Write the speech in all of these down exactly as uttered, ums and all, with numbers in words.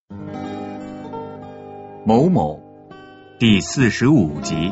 某某第四十五集。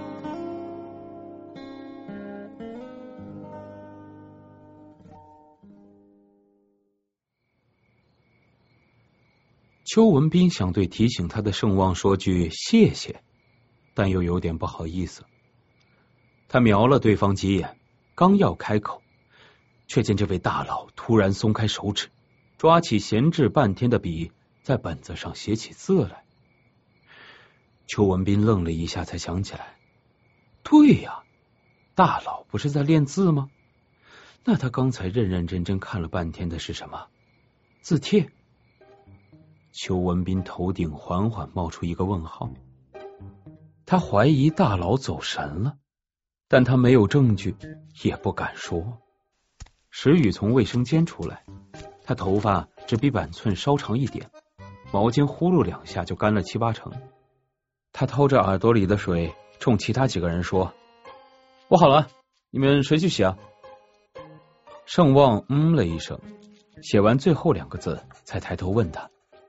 邱文斌想对提醒他的盛旺说句谢谢，但又有点不好意思。他瞄了对方几眼，刚要开口，却见这位大佬突然松开手指，抓起闲置半天的笔，在本子上写起字来。邱文斌愣了一下，才想起来，对呀，大佬不是在练字吗？那他刚才认认真真看了半天的是什么？字帖。邱文斌头顶缓缓冒出一个问号，他怀疑大佬走神了，但他没有证据，也不敢说。石宇从卫生间出来，他头发只比板寸稍长一点，毛巾呼噜两下就干了七八成。他掏着耳朵里的水，冲其他几个人说：“我好了，你们谁去洗啊？”盛旺嗯了一声，写完最后两个字，才抬头问他：“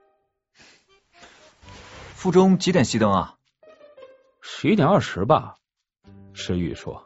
附中几点熄灯啊？”“ 十一点二十吧。”石宇说。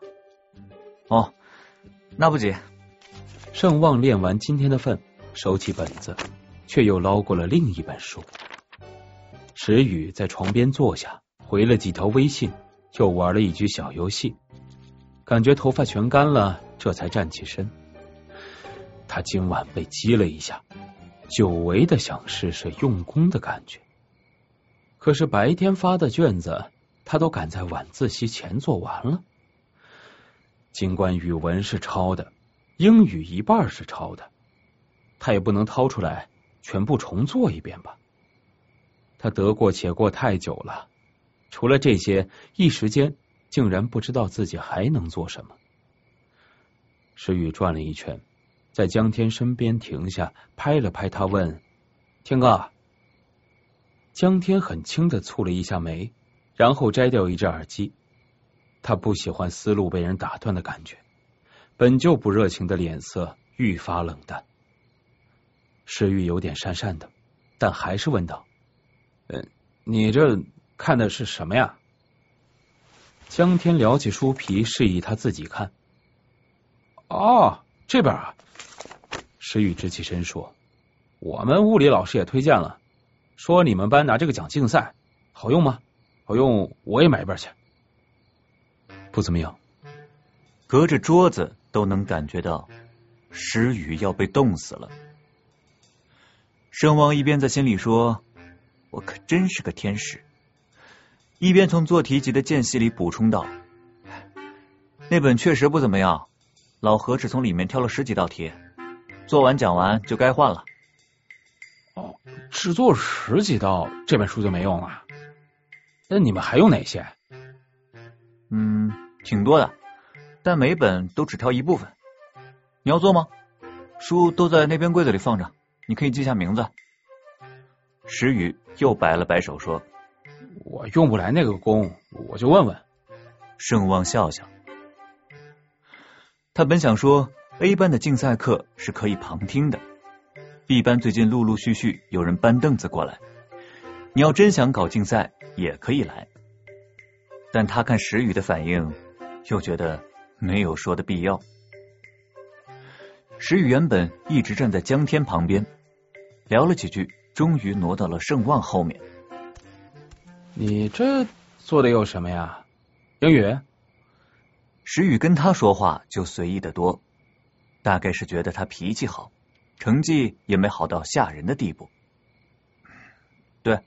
“哦，那不急。” 盛旺练完今天的份，收起本子，却又捞过了另一本书。石宇在床边坐下，回了几条微信，又玩了一局小游戏，感觉头发全干了，这才站起身。他今晚被激了一下，久违的想试试用功的感觉。可是白天发的卷子，他都赶在晚自习前做完了。尽管语文是抄的，英语一半是抄的，他也不能掏出来全部重做一遍吧。他得过且过太久了，除了这些，一时间竟然不知道自己还能做什么。石宇转了一圈，在江天身边停下，拍了拍他问：“天哥。”江天很轻的蹙了一下眉，然后摘掉一只耳机。他不喜欢思路被人打断的感觉，本就不热情的脸色愈发冷淡。石玉有点讪讪的，但还是问道：“嗯，你这看的是什么呀？”江天撩起书皮，示意他自己看。“哦，这边啊。”石玉直起身说：“我们物理老师也推荐了，说你们班拿这个讲竞赛，好用吗？好用，我也买一本去。”“不怎么样。” 隔着桌子都能感觉到石宇要被冻死了。盛旺一边在心里说：“我可真是个天使”，一边从做题集的间隙里补充道：“那本确实不怎么样，老何只从里面挑了十几道题，做完讲完就该换了。”“ 哦，只做十几道，这本书就没用了？那你们还用哪些？”“ 嗯，挺多的，但每本都只挑一部分。你要做吗？书都在那边柜子里放着，你可以记下名字。”石宇又摆了摆手说：“ 我用不来那个功，我就问问。” 盛旺笑笑，他本想说 A 班的竞赛课是可以旁听的， B 班最近陆陆续续有人搬凳子过来，你要真想搞竞赛也可以来，但他看石宇的反应，又觉得没有说的必要。石宇原本一直站在江天旁边，聊了几句，终于挪到了盛旺后面。 “你这做的有什么呀？英语？” 石宇跟他说话就随意得多，大概是觉得他脾气好，成绩也没好到吓人的地步。“对。”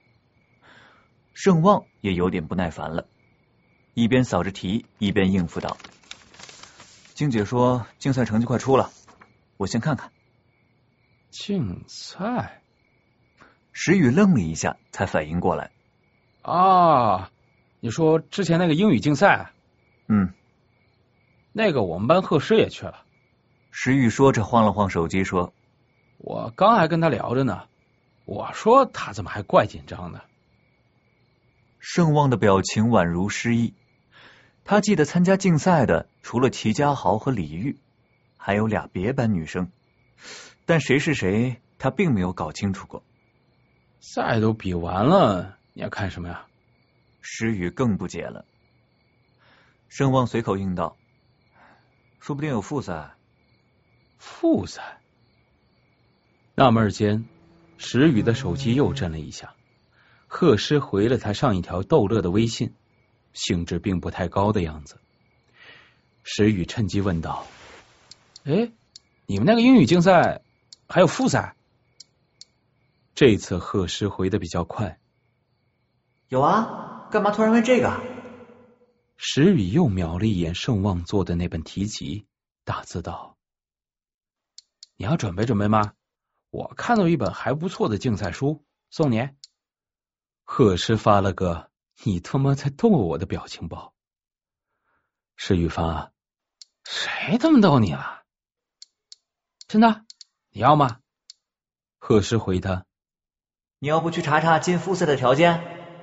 盛旺也有点不耐烦了，一边扫着题一边应付道：“静姐说竞赛成绩快出了，我先看看。”“ 竞赛？” 石宇愣了一下，才反应过来。 “啊，你说之前那个英语竞赛？”“ 嗯， 那个我们班贺师也去了。” 石宇说着晃了晃手机说：“ 我刚还跟他聊着呢，我说他怎么还怪紧张的。” 盛旺的表情宛如失忆，他记得参加竞赛的除了齐家豪和李玉，还有俩别班女生，但谁是谁他并没有搞清楚过。 赛都比完了，你要看什么呀？ 石宇更不解了。盛旺随口应道：说不定有复赛。 复赛？纳闷间，石宇的手机又震了一下，贺师回了他上一条逗乐的微信，兴致并不太高的样子。石宇趁机问道：哎，你们那个英语竞赛还有复赛？这次贺师回的比较快。 有啊，干嘛突然问这个？ 石宇又瞄了一眼盛旺做的那本题集，大字道：你要准备准备吗？我看到一本还不错的竞赛书，送你。贺师发了个你他妈在逗我的表情包。石宇发：谁这么逗你了？真的？你要吗？贺师回他： 你要不去查查进复赛的条件？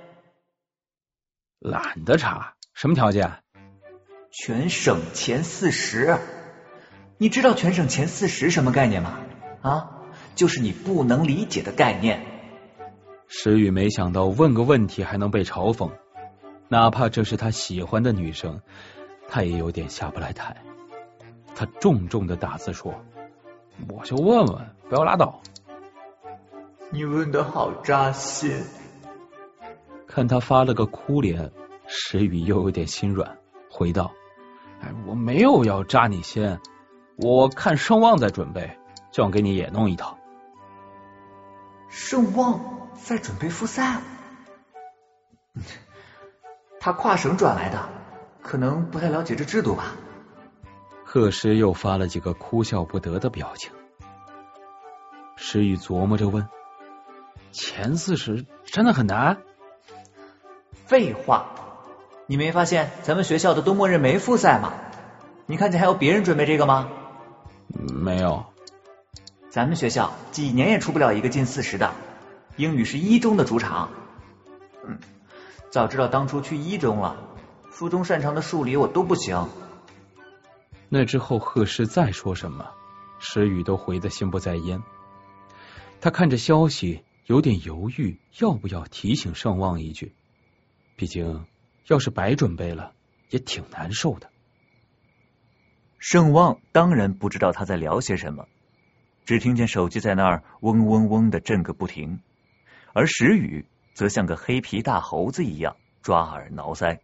懒得查。什么条件？ 全省前四十。你知道全省前四十什么概念吗？啊，就是你不能理解的概念。 石宇没想到问个问题还能被嘲讽，哪怕这是他喜欢的女生，他也有点下不来台。他重重的打字说：我就问问，不要拉倒。 你问的好扎心。 看他发了个哭脸，石宇又有点心软，回道：哎，我没有要扎你心，我看盛旺在准备，就想给你也弄一套。 盛旺在准备复赛？他跨省转来的，可能不太了解这制度吧。 贺师又发了几个哭笑不得的表情。石宇琢磨着问：前四十真的很难？ 废话，你没发现咱们学校的冬末日没复赛吗？你看见还有别人准备这个吗？ 没有。 咱们学校几年也出不了一个进四十的，英语是一中的主场。嗯，早知道当初去一中了，附中擅长的数理我都不行。 那之后贺师再说什么，石宇都回得心不在焉。他看着消息，有点犹豫，要不要提醒盛旺一句？毕竟要是白准备了，也挺难受的。 盛旺当然不知道他在聊些什么，只听见手机在那儿嗡嗡嗡的震个不停，而石宇则像个黑皮大猴子一样抓耳挠腮。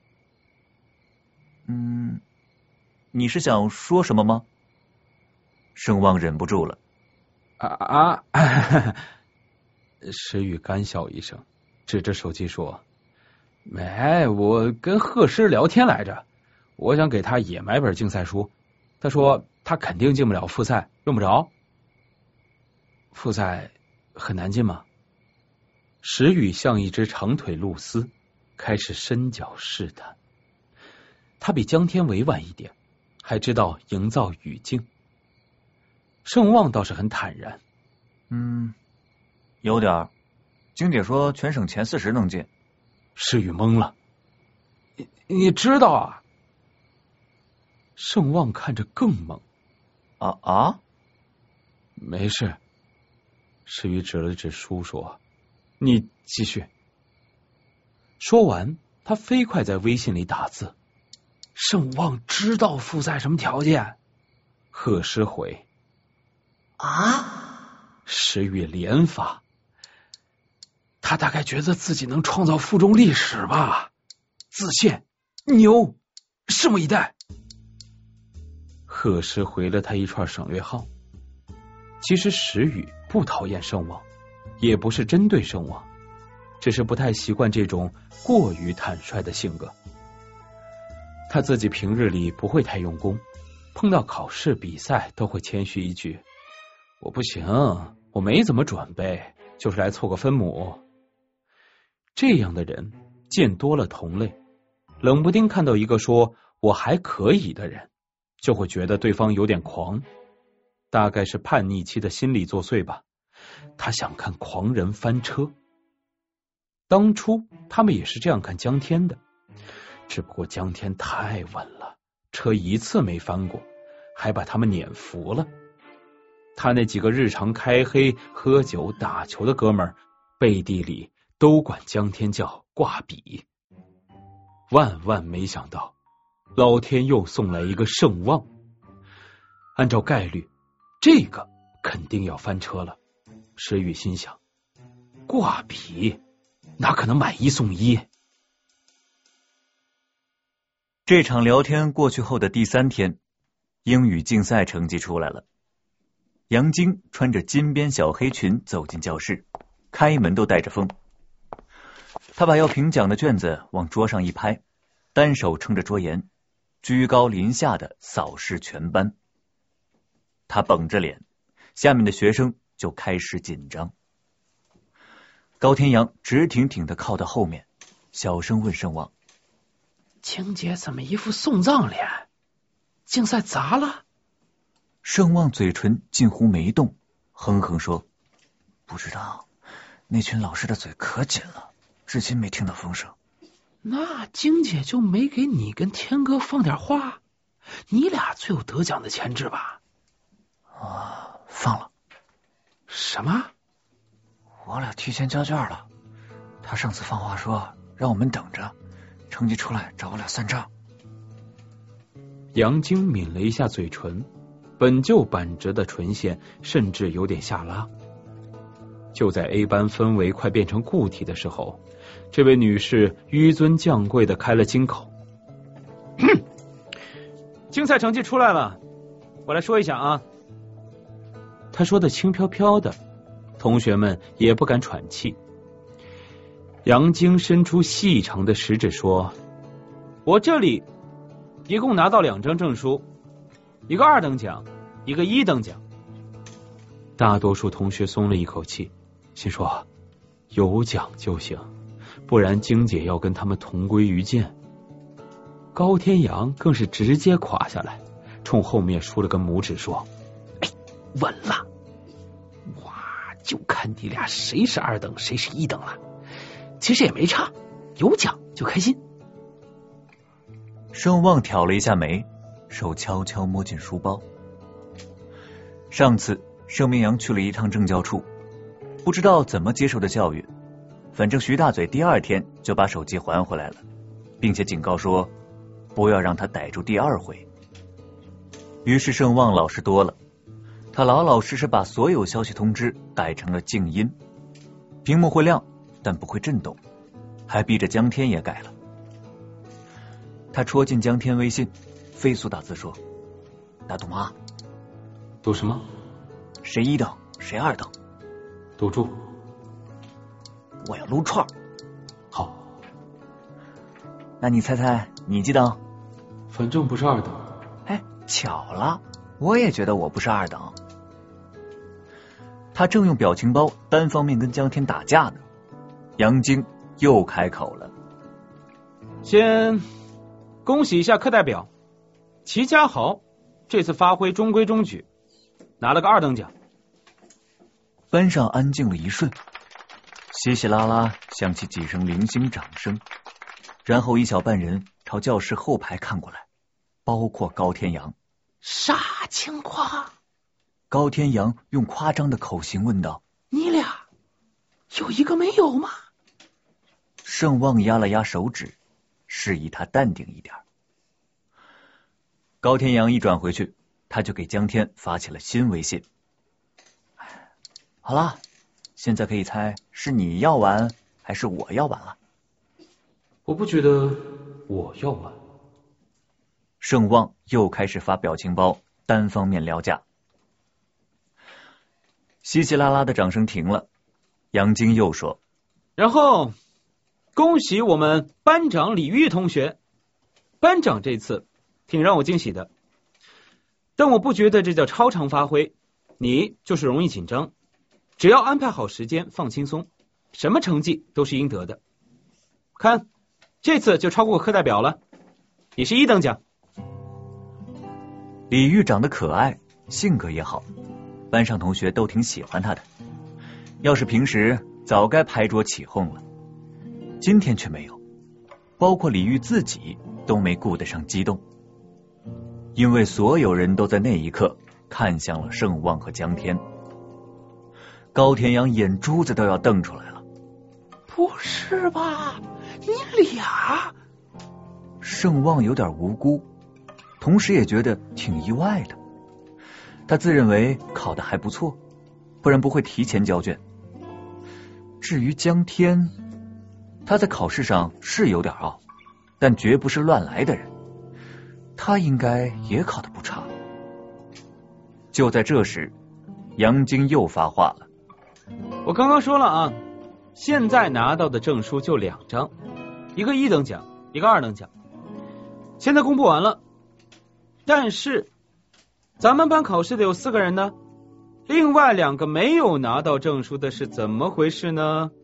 嗯，你是想说什么吗？盛旺忍不住了。 啊啊！石宇干笑一声，指着手机说：没，我跟贺师聊天来着，我想给他也买本竞赛书，他说他肯定进不了复赛，用不着。复赛很难进吗？石宇像一只长腿露丝，开始伸脚试探。他比江天委婉一点，还知道营造语境。盛旺倒是很坦然。 嗯，有点儿。晶姐说全省前四十能进。 石宇懵了。你你知道啊？盛旺看着更懵。 啊啊！ 没事。石宇指了指书说：你继续。说完，他飞快在微信里打字。盛旺知道复赛什么条件？贺师回。 啊！ 石宇连发。他大概觉得自己能创造附中历史吧，自信牛，拭目以待。贺师回了他一串省略号。其实石宇不讨厌盛旺，也不是针对盛旺，只是不太习惯这种过于坦率的性格。他自己平日里不会太用功，碰到考试比赛都会谦虚一句：我不行，我没怎么准备，就是来凑个分母。这样的人见多了同类，冷不丁看到一个说我还可以的人，就会觉得对方有点狂，大概是叛逆期的心理作祟吧。他想看狂人翻车。当初他们也是这样看江天的，只不过江天太稳了，车一次没翻过，还把他们撵服了。他那几个日常开黑、喝酒、打球的哥们儿背地里都管江天叫挂笔。万万没想到，老天又送来一个圣旺。按照概率，这个肯定要翻车了。石宇心想，挂笔哪可能买一送一？ 这场聊天过去后的第三天，英语竞赛成绩出来了。杨晶穿着金边小黑裙走进教室，开门都带着风。他把要评奖的卷子往桌上一拍，单手撑着桌沿，居高临下的扫视全班。他绷着脸，下面的学生就开始紧张。高天阳直挺挺的靠到后面，小声问盛旺： 青姐怎么一副送葬脸？竞赛砸了？ 盛旺嘴唇近乎没动，哼哼说：不知道，那群老师的嘴可紧了，至今没听到风声。 那晶姐就没给你跟天哥放点话？你俩最有得奖的潜质吧？ 啊，放了。 什么？ 我俩提前交卷了。他上次放话说让我们等着，成绩出来找我俩算账。 杨晶抿了一下嘴唇，本就板直的唇线甚至有点下拉。就在 A 班氛围快变成固体的时候，这位女士纡尊降贵的开了金口：竞赛成绩出来了，我来说一下啊。她说的轻飘飘的，同学们也不敢喘气。杨晶伸出细长的食指说：我这里一共拿到两张证书，一个二等奖，一个一等奖。大多数同学松了一口气，心说有奖就行，不然晶姐要跟他们同归于尽。高天阳更是直接垮下来，冲后面竖了个拇指说： 哎，稳了！哇，就看你俩谁是二等谁是一等了，其实也没差，有奖就开心。 盛旺挑了一下眉，手悄悄摸进书包。上次盛明阳去了一趟政教处，不知道怎么接受的教育，反正徐大嘴第二天就把手机还回来了，并且警告说不要让他逮住第二回。于是盛旺老实多了，他老老实实把所有消息通知改成了静音，屏幕会亮但不会震动，还逼着江天也改了。他戳进江天微信，飞速打字说：打赌吗？ 赌什么？ 谁一等谁二等？ 赌注。 我要撸串。 好。 那你猜猜你几等？ 反正不是二等。 哎，巧了，我也觉得我不是二等。他正用表情包单方面跟江天打架呢，杨晶又开口了： 先恭喜一下课代表齐家豪，这次发挥中规中矩，拿了个二等奖。 班上安静了一瞬，稀稀拉拉响起几声零星掌声，然后一小半人朝教室后排看过来，包括高天阳。 啥情况？ 高天阳用夸张的口型问道： 你俩有一个没有吗？ 盛旺压了压手指，示意他淡定一点。高天阳一转回去，他就给江天发起了新微信：好了，现在可以猜是你要完还是我要完了。 我不觉得我要完。 盛旺又开始发表情包，单方面撩架。稀稀拉拉的掌声停了，杨晶又说： 然后恭喜我们班长李玉同学，班长这次挺让我惊喜的，但我不觉得这叫超常发挥，你就是容易紧张，只要安排好时间放轻松，什么成绩都是应得的。看，这次就超过课代表了，你是一等奖。 李玉长得可爱，性格也好，班上同学都挺喜欢他的，要是平时早该拍桌起哄了，今天却没有，包括李玉自己都没顾得上激动，因为所有人都在那一刻看向了盛旺和江天。高天阳眼珠子都要瞪出来了， 不是吧？你俩？ 盛旺有点无辜，同时也觉得挺意外的。他自认为考得还不错，不然不会提前交卷。至于江天，他在考试上是有点傲，但绝不是乱来的人，他应该也考得不差。就在这时，杨晶又发话了： 我刚刚说了啊，现在拿到的证书就两张，一个一等奖，一个二等奖。现在公布完了，但是咱们班考试的有四个人呢，另外两个没有拿到证书的是怎么回事呢？